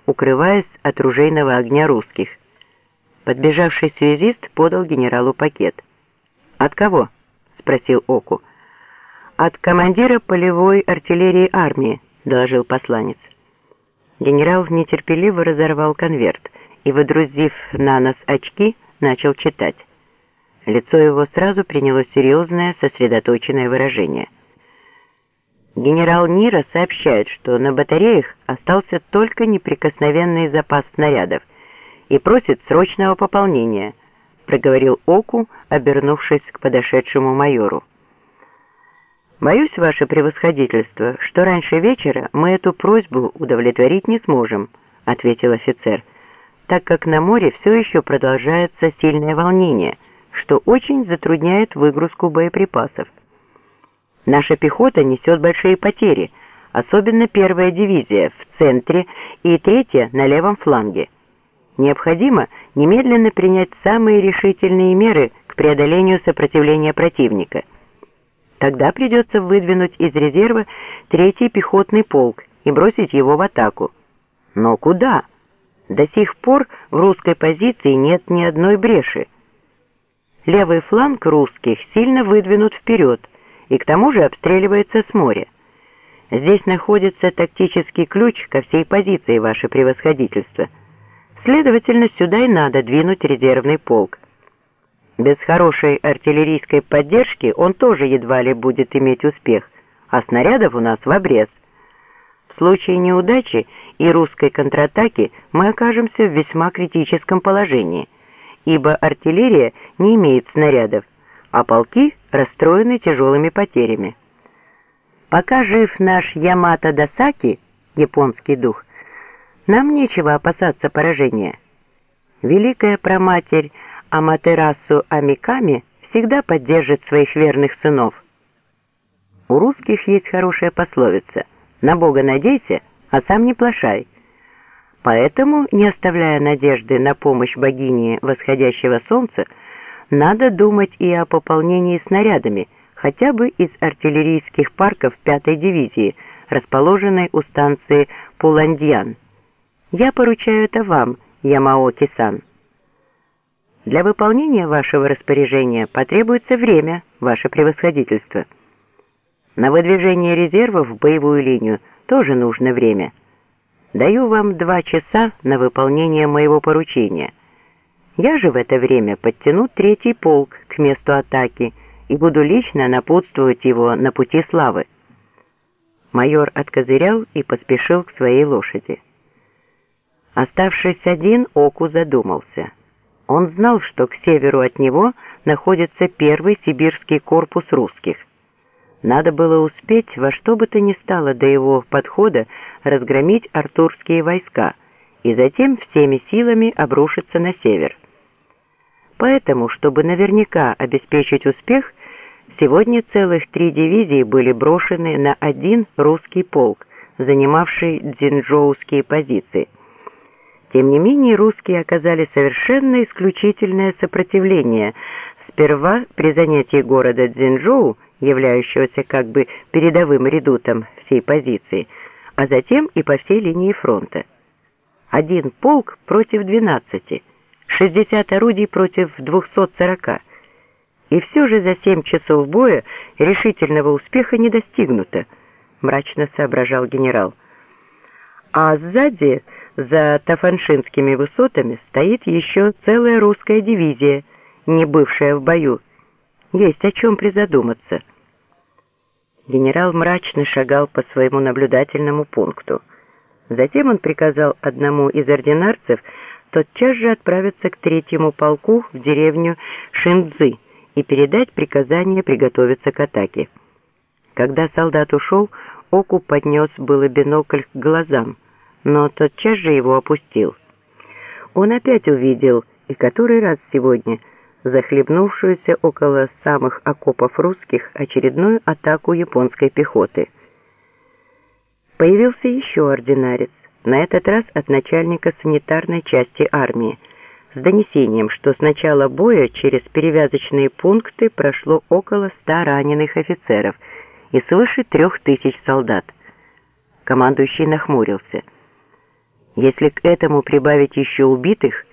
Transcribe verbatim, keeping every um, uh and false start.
укрываясь от ружейного огня русских. Подбежавший связист подал генералу пакет. «От кого?» — спросил Оку. «От командира полевой артиллерии армии», — доложил посланец. Генерал нетерпеливо разорвал конверт и, выдрузив на нос очки, начал читать. Лицо его сразу приняло серьезное, сосредоточенное выражение. Генерал Нира сообщает, что на батареях остался только неприкосновенный запас снарядов и просит срочного пополнения, проговорил Оку, обернувшись к подошедшему майору. «Боюсь, ваше превосходительство, что раньше вечера мы эту просьбу удовлетворить не сможем», — ответил офицер, «так как на море все еще продолжается сильное волнение, что очень затрудняет выгрузку боеприпасов. Наша пехота несет большие потери, особенно первая дивизия в центре и третья на левом фланге. Необходимо немедленно принять самые решительные меры к преодолению сопротивления противника. Тогда придется выдвинуть из резерва третий пехотный полк и бросить его в атаку. Но куда? До сих пор в русской позиции нет ни одной бреши. Левый фланг русских сильно выдвинут вперед и к тому же обстреливается с моря. Здесь находится тактический ключ ко всей позиции, ваше превосходительство. Следовательно, сюда и надо двинуть резервный полк. Без хорошей артиллерийской поддержки он тоже едва ли будет иметь успех, а снарядов у нас в обрез. В случае неудачи и русской контратаки мы окажемся в весьма критическом положении, ибо артиллерия не имеет снарядов, а полки расстроены тяжелыми потерями. Пока жив наш Ямато Дасаки, японский дух, нам нечего опасаться поражения. Великая праматерь Аматерасу Амиками всегда поддержит своих верных сынов. У русских есть хорошая пословица: «На Бога надейся, а сам не плашай». Поэтому, не оставляя надежды на помощь богини восходящего солнца, надо думать и о пополнении снарядами, хотя бы из артиллерийских парков пятой дивизии, расположенной у станции Пуландьян. Я поручаю это вам, Ямаоки-сан. Для выполнения вашего распоряжения потребуется время, ваше превосходительство. На выдвижение резервов в боевую линию тоже нужно время. Даю вам два часа на выполнение моего поручения. Я же в это время подтяну третий полк к месту атаки и буду лично напутствовать его на пути славы. Майор откозырял и поспешил к своей лошади. Оставшись один, Оку задумался. Он знал, что к северу от него находится первый сибирский корпус русских. Надо было успеть во что бы то ни стало до его подхода разгромить артурские войска и затем всеми силами обрушиться на север. Поэтому, чтобы наверняка обеспечить успех, сегодня целых три дивизии были брошены на один русский полк, занимавший дзинчжоуские позиции. Тем не менее, русские оказали совершенно исключительное сопротивление, сперва при занятии города Цзинчжоу, являющегося как бы передовым редутом всей позиции, а затем и по всей линии фронта. Один полк против двенадцати, шестьдесят орудий против двухсот сорока. И все же за семь часов боя решительного успеха не достигнуто, мрачно соображал генерал. А сзади, за Тафаншинскими высотами, стоит еще целая русская дивизия, не бывшая в бою. Есть о чем призадуматься. Генерал мрачно шагал по своему наблюдательному пункту. Затем он приказал одному из ординарцев тотчас же отправиться к третьему полку в деревню Шинцзы и передать приказание приготовиться к атаке. Когда солдат ушел, Оку поднес было бинокль к глазам, но тотчас же его опустил. Он опять увидел, и который раз сегодня, захлебнувшуюся около самых окопов русских очередную атаку японской пехоты. Появился еще ординарец, на этот раз от начальника санитарной части армии, с донесением, что с начала боя через перевязочные пункты прошло около ста раненых офицеров и свыше трех тысяч солдат. Командующий нахмурился. Если к этому прибавить еще убитых,